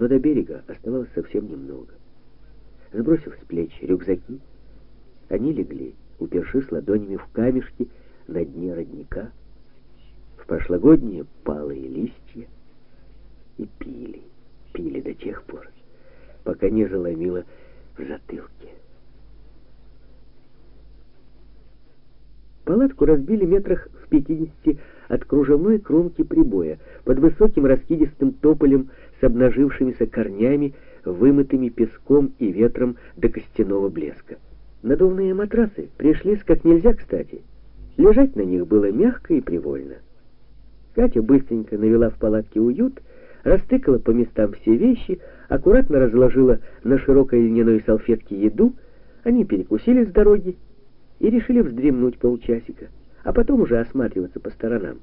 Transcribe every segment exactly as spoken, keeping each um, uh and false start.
но до берега оставалось совсем немного. Сбросив с плеч рюкзаки, они легли, упершись ладонями в камешки на дне родника, в прошлогодние палые листья, и пили, пили до тех пор, пока не заломило в затылке. Палатку разбили метрах в пятидесяти от кружевной кромки прибоя, под высоким раскидистым тополем с обнажившимися корнями, вымытыми песком и ветром до костяного блеска. Надувные матрасы пришлись как нельзя кстати. Лежать на них было мягко и привольно. Катя быстренько навела в палатке уют, растыкала по местам все вещи, аккуратно разложила на широкой льняной салфетке еду. Они перекусили с дороги и решили вздремнуть полчасика, а потом уже осматриваться по сторонам.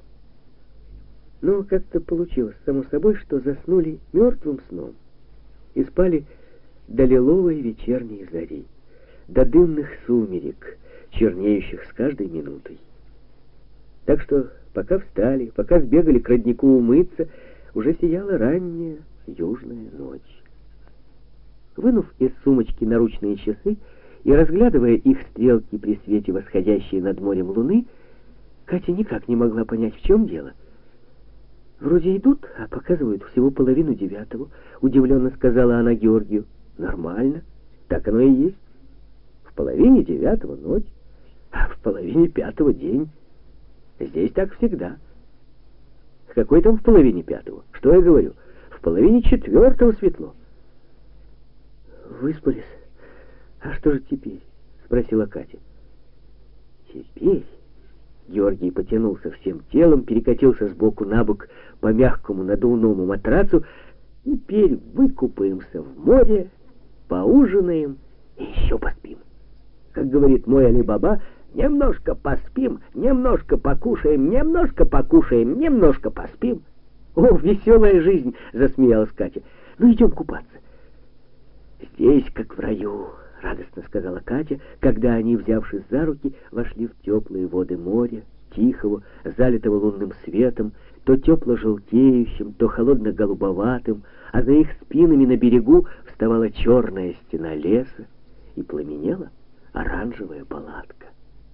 Но как-то получилось само собой, что заснули мертвым сном и спали до лиловой вечерней зари, до дымных сумерек, чернеющих с каждой минутой. Так что пока встали, пока сбегали к роднику умыться, уже сияла ранняя южная ночь. Вынув из сумочки наручные часы и разглядывая их стрелки при свете восходящей над морем луны, Катя никак не могла понять, в чем дело. «Вроде идут, а показывают всего половину девятого», — удивленно сказала она Георгию. «Нормально, так оно и есть. В половине девятого ночь, а в половине пятого день. Здесь так всегда». «Какой там в половине пятого? Что я говорю? В половине четвертого светло». «Выспались? А что же теперь?» — спросила Катя. «Теперь...» Георгий потянулся всем телом, перекатился сбоку на бок по мягкому надувному матрацу. «Теперь выкупаемся в море, поужинаем и еще поспим. Как говорит мой Али-Баба, немножко поспим, немножко покушаем, немножко покушаем, немножко поспим». «О, веселая жизнь!» — засмеялась Катя. «Ну, идем купаться». «Здесь, как в раю», — радостно сказала Катя, когда они, взявшись за руки, вошли в теплые воды моря, тихого, залитого лунным светом, то тепло-желтеющим, то холодно-голубоватым, а за их спинами на берегу вставала черная стена леса и пламенела оранжевая палатка.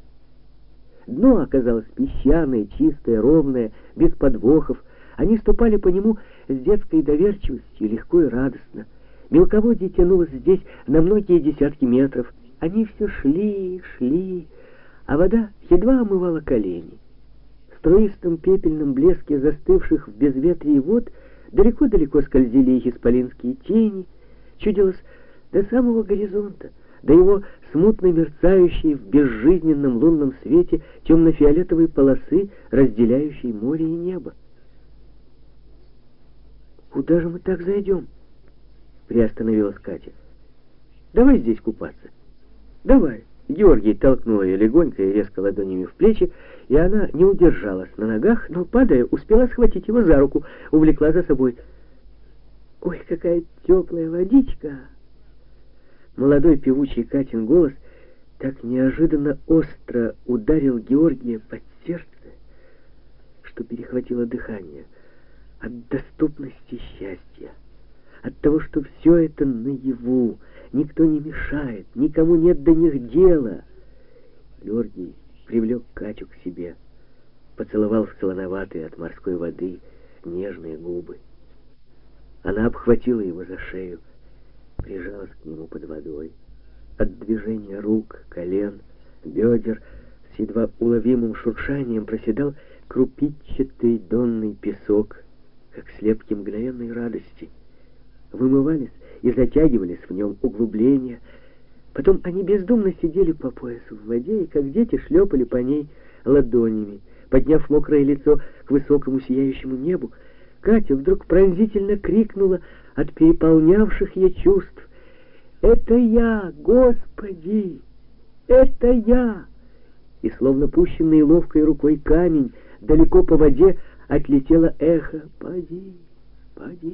Дно оказалось песчаное, чистое, ровное, без подвохов. Они ступали по нему с детской доверчивостью, легко и радостно. Мелководье тянулось здесь на многие десятки метров. Они все шли, шли, а вода едва омывала колени. В струистом пепельном блеске застывших в безветрии вод далеко-далеко скользили их исполинские тени. Чудилось до самого горизонта, до его смутно мерцающей в безжизненном лунном свете темно-фиолетовой полосы, разделяющей море и небо. «Куда же мы так зайдем?» — приостановилась Катя. «Давай здесь купаться». «Давай». Георгий толкнул ее легонько и резко ладонями в плечи, и она не удержалась на ногах, но, падая, успела схватить его за руку, увлекла за собой. «Ой, какая теплая водичка!» Молодой певучий Катин голос так неожиданно остро ударил Георгия под сердце, что перехватило дыхание от доступности счастья, от того, что все это наяву, никто не мешает, никому нет до них дела. Георгий привлек Катю к себе, поцеловал в солоноватые от морской воды нежные губы. Она обхватила его за шею, прижалась к нему под водой. От движения рук, колен, бедер с едва уловимым шуршанием проседал крупичатый донный песок, как слепки мгновенной радости. Вымывались и затягивались в нем углубления. Потом они бездумно сидели по поясу в воде и, как дети, шлепали по ней ладонями, подняв мокрое лицо к высокому сияющему небу. Катя вдруг пронзительно крикнула от переполнявших ее чувств: «Это я, Господи! Это я!» И, словно пущенный ловкой рукой камень, далеко по воде отлетело эхо: «Поди, поди».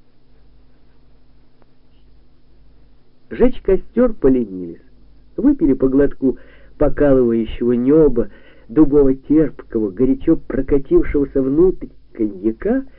Жечь костер поленились, выпили по глотку покалывающего неба, дубово-терпкого, горячо прокатившегося внутрь коньяка